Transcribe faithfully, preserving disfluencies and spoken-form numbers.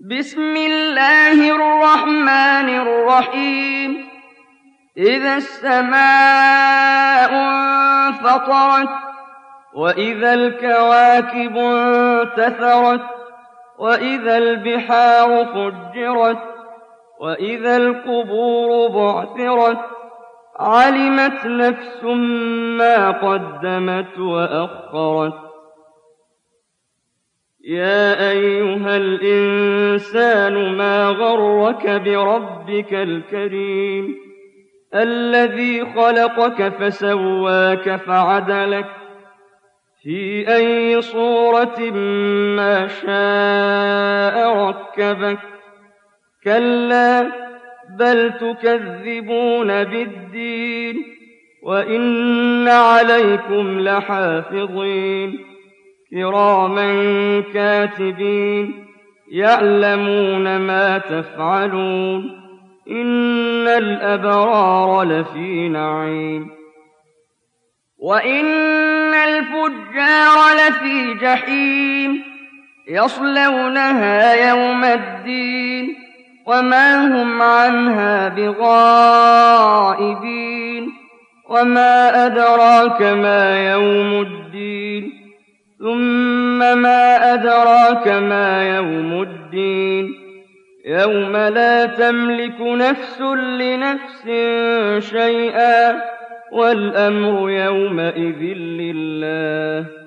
بسم الله الرحمن الرحيم إذا السماء انفطرت وإذا الكواكب انتثرت وإذا البحار فجرت وإذا القبور بعثرت علمت نفس ما قدمت وأخرت يا أيها الإنسان ما غرك بربك الكريم الذي خلقك فسواك فعدلك في أي صورة ما شاء ركبك كلا بل تكذبون بالدين وإن عليكم لحافظين كراما كاتبين يعلمون ما تفعلون إن الأبرار لفي نعيم وإن الفجار لفي جحيم يصلونها يوم الدين وما هم عنها بغائبين وما أدراك ما يوم الدين ثم ما أدراك ما يوم الدين يوم لا تملك نفس لنفس شيئا والأمر يومئذ لله